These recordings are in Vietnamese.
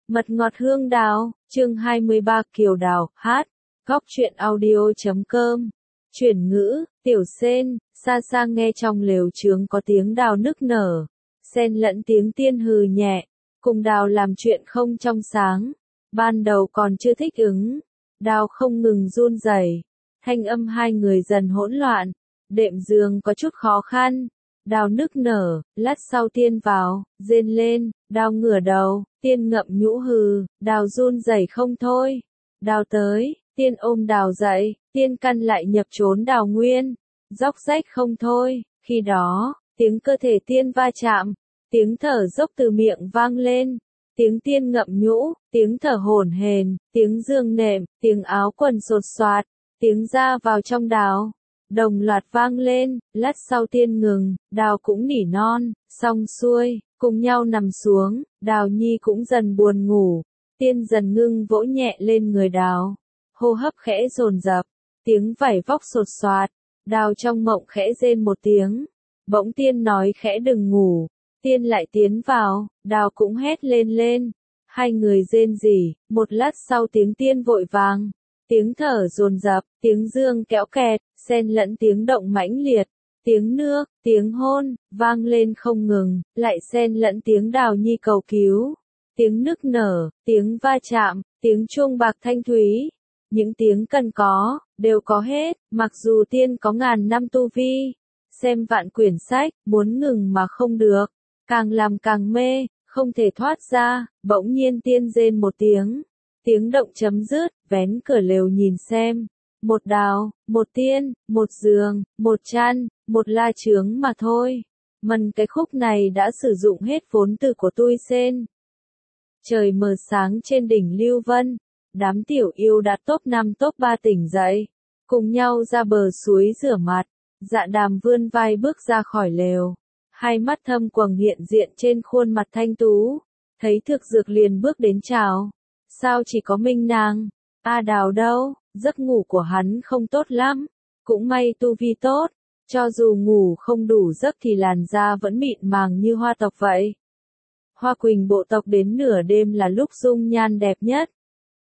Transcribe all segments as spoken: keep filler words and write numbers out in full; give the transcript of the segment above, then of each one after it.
Mật ngọt hương đào, chương hai mươi ba Kiều Đào, hát, góc truyện audio chấm com. Chuyển ngữ, tiểu sen, xa xa nghe trong lều trướng có tiếng đào nức nở, xen lẫn tiếng tiên hừ nhẹ, cùng đào làm chuyện không trong sáng. Ban đầu còn chưa thích ứng, đào không ngừng run rẩy, thanh âm hai người dần hỗn loạn, đệm giường có chút khó khăn. Đào nức nở, lát sau tiên vào, rên lên, đào ngửa đầu, tiên ngậm nhũ hừ, đào run rẩy không thôi. Đào tới, tiên ôm đào dậy, tiên căn lại nhập trốn đào nguyên, róc rách không thôi. Khi đó, tiếng cơ thể tiên va chạm, tiếng thở dốc từ miệng vang lên, tiếng tiên ngậm nhũ, tiếng thở hổn hển, tiếng giường nệm, tiếng áo quần sột soạt, tiếng da vào trong đào đồng loạt vang lên. Lát sau tiên ngừng, đào cũng nỉ non, xong xuôi, cùng nhau nằm xuống, đào nhi cũng dần buồn ngủ, tiên dần ngưng vỗ nhẹ lên người đào, hô hấp khẽ dồn dập, tiếng vảy vóc sột soạt, đào trong mộng khẽ rên một tiếng, bỗng tiên nói khẽ đừng ngủ, tiên lại tiến vào, đào cũng hét lên lên, hai người rên rỉ, một lát sau tiếng tiên vội vàng, tiếng thở dồn dập, tiếng dương kéo kẹt, xen lẫn tiếng động mãnh liệt, tiếng nước, tiếng hôn, vang lên không ngừng, lại xen lẫn tiếng đào nhi cầu cứu, tiếng nức nở, tiếng va chạm, tiếng chuông bạc thanh thúy, những tiếng cần có, đều có hết, mặc dù tiên có ngàn năm tu vi, xem vạn quyển sách, muốn ngừng mà không được, càng làm càng mê, không thể thoát ra. Bỗng nhiên tiên rên một tiếng, tiếng động chấm dứt, vén cửa lều nhìn xem, một đào, một tiên, một giường, một chăn, một la chướng mà thôi. Mần cái khúc này đã sử dụng hết vốn từ của tui sen. Trời mờ sáng trên đỉnh Lưu Vân, đám tiểu yêu đã top năm top ba tỉnh dậy, cùng nhau ra bờ suối rửa mặt. Dạ Đàm vươn vai bước ra khỏi lều, hai mắt thâm quầng hiện diện trên khuôn mặt thanh tú, thấy Thực Dược liền bước đến chào. Sao chỉ có Minh nàng? A Đào đâu? Giấc ngủ của hắn không tốt lắm, cũng may tu vi tốt, cho dù ngủ không đủ giấc thì làn da vẫn mịn màng như hoa tộc vậy. Hoa Quỳnh bộ tộc đến nửa đêm là lúc dung nhan đẹp nhất,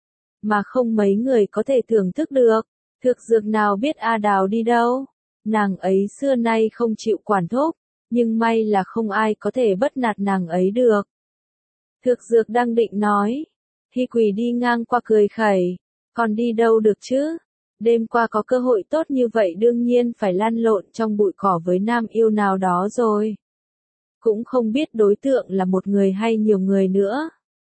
mà không mấy người có thể thưởng thức được. Thực Dược nào biết A Đào đi đâu, nàng ấy xưa nay không chịu quản thúc, nhưng may là không ai có thể bắt nạt nàng ấy được. Thực Dược đang định nói, Hy Quỳ đi ngang qua cười khẩy, còn đi đâu được chứ? Đêm qua có cơ hội tốt như vậy đương nhiên phải lăn lộn trong bụi cỏ với nam yêu nào đó rồi. Cũng không biết đối tượng là một người hay nhiều người nữa.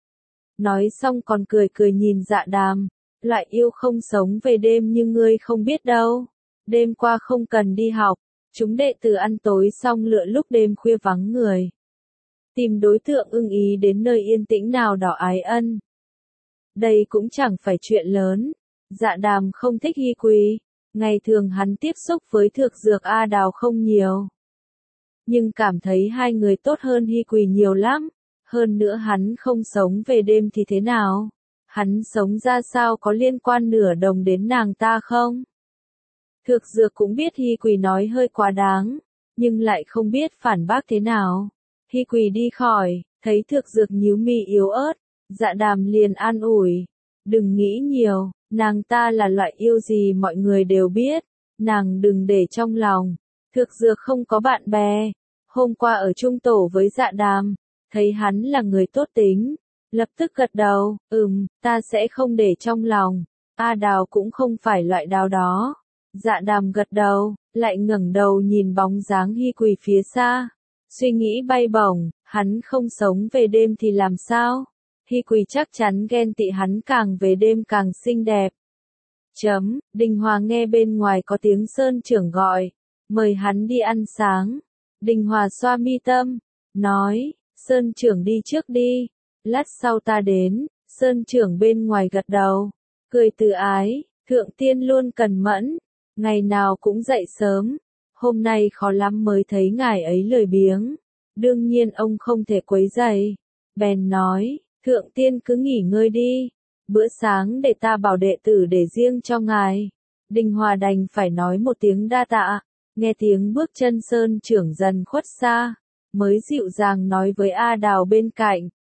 Nói xong còn cười cười nhìn Dạ Đàm, loại yêu không sống về đêm như ngươi không biết đâu. Đêm qua không cần đi học, chúng đệ tử ăn tối xong lựa lúc đêm khuya vắng người, tìm đối tượng ưng ý đến nơi yên tĩnh nào đó ái ân. Đây cũng chẳng phải chuyện lớn. Dạ Đàm không thích Hy Quỳ, ngày thường hắn tiếp xúc với Thực Dược A Đào không nhiều, nhưng cảm thấy hai người tốt hơn Hy Quỳ nhiều lắm. Hơn nữa hắn không sống về đêm thì thế nào? Hắn sống ra sao có liên quan nửa đồng đến nàng ta không? Thực Dược cũng biết Hy Quỳ nói hơi quá đáng, nhưng lại không biết phản bác thế nào. Hy Quỳ đi khỏi, thấy Thực Dược nhíu mi yếu ớt, Dạ Đàm liền an ủi, đừng nghĩ nhiều, nàng ta là loại yêu gì mọi người đều biết, nàng đừng để trong lòng. Thực Dược không có bạn bè, hôm qua ở chung tổ với Dạ Đàm, thấy hắn là người tốt tính, lập tức gật đầu, ừm, ta sẽ không để trong lòng. A Đào cũng không phải loại đào đó. Dạ Đàm gật đầu, lại ngẩng đầu nhìn bóng dáng Hy Quỳ phía xa, suy nghĩ bay bổng, hắn không sống về đêm thì làm sao? Hy Quỳ chắc chắn ghen tị hắn càng về đêm càng xinh đẹp. Chấm, Đình Hòa nghe bên ngoài có tiếng Sơn trưởng gọi, mời hắn đi ăn sáng. Đình Hòa xoa mi tâm, nói, Sơn trưởng đi trước đi, lát sau ta đến. Sơn trưởng bên ngoài gật đầu, cười từ ái, thượng tiên luôn cần mẫn, ngày nào cũng dậy sớm, hôm nay khó lắm mới thấy ngài ấy lười biếng, đương nhiên ông không thể quấy rầy. Bèn nói, thượng tiên cứ nghỉ ngơi đi, bữa sáng để ta bảo đệ tử để riêng cho ngài. Đình Hòa đành phải nói một tiếng đa tạ, nghe tiếng bước chân Sơn trưởng dần khuất xa, mới dịu dàng nói với A Đào bên cạnh,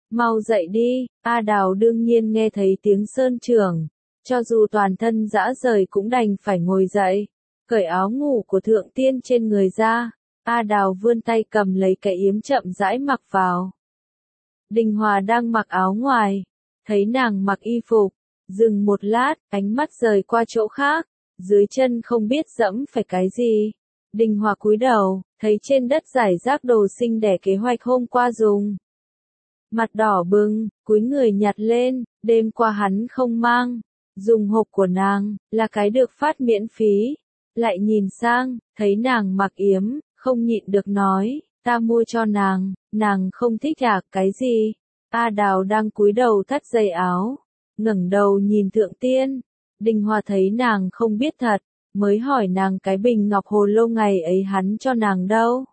Mau dậy đi, A Đào đương nhiên nghe thấy tiếng Sơn Trưởng. Cho dù toàn thân rã rời cũng đành phải ngồi dậy. Cởi áo ngủ của thượng tiên trên người ra. A Đào vươn tay cầm lấy cái yếm chậm rãi mặc vào. Đình Hòa đang mặc áo ngoài. Thấy nàng mặc y phục. Dừng một lát, ánh mắt rời qua chỗ khác. Dưới chân không biết dẫm phải cái gì. Đình Hòa cúi đầu, thấy trên đất rải rác đồ xinh đẻ kế hoạch hôm qua dùng. Mặt đỏ bừng, cúi người nhặt lên, đêm qua hắn không mang. Dùng hộp của nàng, là cái được phát miễn phí. Lại nhìn sang, thấy nàng mặc yếm, không nhịn được nói, ta mua cho nàng, nàng không thích à, cái gì? A Đào đang cúi đầu thắt dây áo, ngẩng đầu nhìn thượng tiên. Đình Hòa thấy nàng không biết thật, mới hỏi nàng cái bình ngọc hồ lô ngày ấy hắn cho nàng đâu.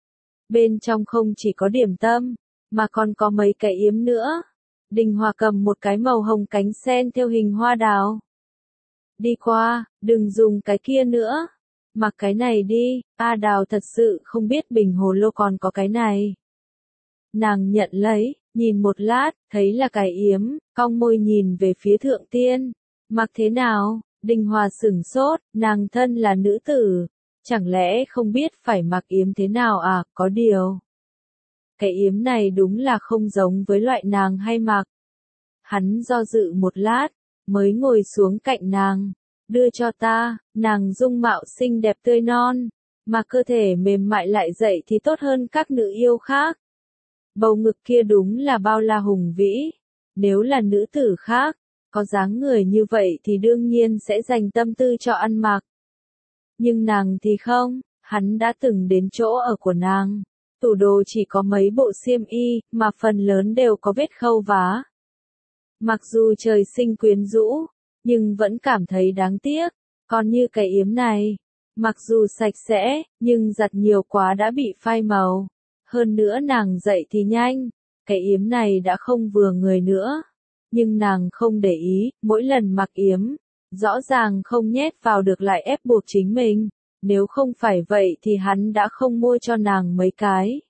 Bên trong không chỉ có điểm tâm, mà còn có mấy cái yếm nữa. Đình Hòa cầm một cái màu hồng cánh sen theo hình hoa đào. Đi qua, đừng dùng cái kia nữa. Mặc cái này đi, A Đào thật sự không biết bình hồ lô còn có cái này. Nàng nhận lấy, nhìn một lát, thấy là cái yếm, cong môi nhìn về phía thượng tiên. Mặc thế nào? Đình Hòa sửng sốt, nàng thân là nữ tử. Chẳng lẽ không biết phải mặc yếm thế nào à, có điều. Cái yếm này đúng là không giống với loại nàng hay mặc. Hắn do dự một lát, mới ngồi xuống cạnh nàng. Đưa cho ta, nàng dung mạo xinh đẹp tươi non, mà cơ thể mềm mại lại dậy thì tốt hơn các nữ yêu khác. Bầu ngực kia đúng là bao la hùng vĩ. Nếu là nữ tử khác, có dáng người như vậy thì đương nhiên sẽ dành tâm tư cho ăn mặc. Nhưng nàng thì không, hắn đã từng đến chỗ ở của nàng. Tủ đồ chỉ có mấy bộ xiêm y, mà phần lớn đều có vết khâu vá. Mặc dù trời sinh quyến rũ, nhưng vẫn cảm thấy đáng tiếc. Còn như cái yếm này, mặc dù sạch sẽ, nhưng giặt nhiều quá đã bị phai màu. Hơn nữa nàng dậy thì nhanh, cái yếm này đã không vừa người nữa. Nhưng nàng không để ý, mỗi lần mặc yếm, rõ ràng không nhét vào được lại ép buộc chính mình. Nếu không phải vậy thì hắn đã không mua cho nàng mấy cái.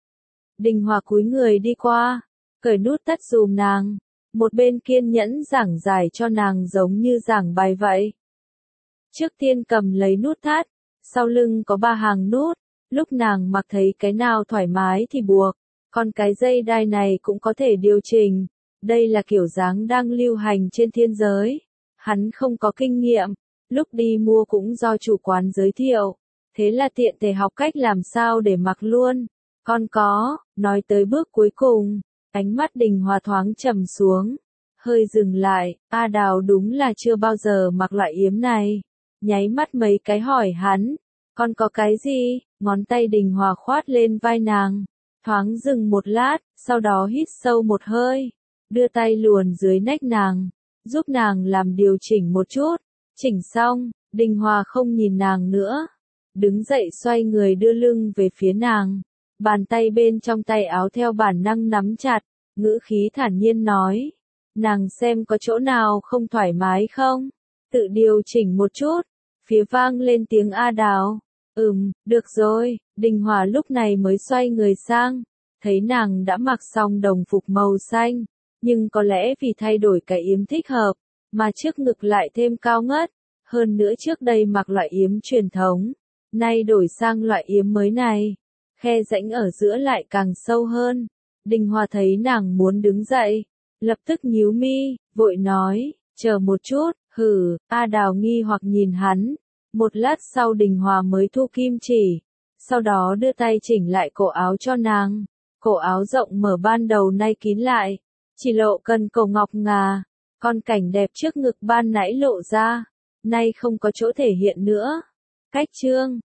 Đình Hòa cúi người đi qua, cởi nút thắt dùm nàng. Một bên kiên nhẫn giảng giải cho nàng giống như giảng bài vậy. Trước tiên cầm lấy nút thắt, sau lưng có ba hàng nút, lúc nàng mặc thấy cái nào thoải mái thì buộc, còn cái dây đai này cũng có thể điều chỉnh. Đây là kiểu dáng đang lưu hành trên thiên giới. Hắn không có kinh nghiệm, lúc đi mua cũng do chủ quán giới thiệu, thế là tiện thể học cách làm sao để mặc luôn. Còn có, nói tới bước cuối cùng, ánh mắt Đình Hòa thoáng trầm xuống, hơi dừng lại. A Đào đúng là chưa bao giờ mặc loại yếm này. Nháy mắt mấy cái hỏi hắn, còn có cái gì? Ngón tay Đình Hòa khoát lên vai nàng, thoáng dừng một lát, sau đó hít sâu một hơi, đưa tay luồn dưới nách nàng, giúp nàng làm điều chỉnh một chút. Chỉnh xong, Đình Hòa không nhìn nàng nữa, đứng dậy xoay người đưa lưng về phía nàng, bàn tay bên trong tay áo theo bản năng nắm chặt, ngữ khí thản nhiên nói, nàng xem có chỗ nào không thoải mái không, tự điều chỉnh một chút. Phía vang lên tiếng A Đào, ừm, được rồi. Đình Hòa lúc này mới xoay người sang, thấy nàng đã mặc xong đồng phục màu xanh, nhưng có lẽ vì thay đổi cái yếm thích hợp, mà trước ngực lại thêm cao ngất. Hơn nữa trước đây mặc loại yếm truyền thống, nay đổi sang loại yếm mới này, khe rãnh ở giữa lại càng sâu hơn. Đình Hòa thấy nàng muốn đứng dậy, lập tức nhíu mi, vội nói, chờ một chút. Hừ. A Đào nghi hoặc nhìn hắn, một lát sau Đình Hòa mới thu kim chỉ, sau đó đưa tay chỉnh lại cổ áo cho nàng. Cổ áo rộng mở ban đầu nay kín lại, chỉ lộ cần cổ ngọc ngà, còn cảnh đẹp trước ngực ban nãy lộ ra, nay không có chỗ thể hiện nữa. Cách chương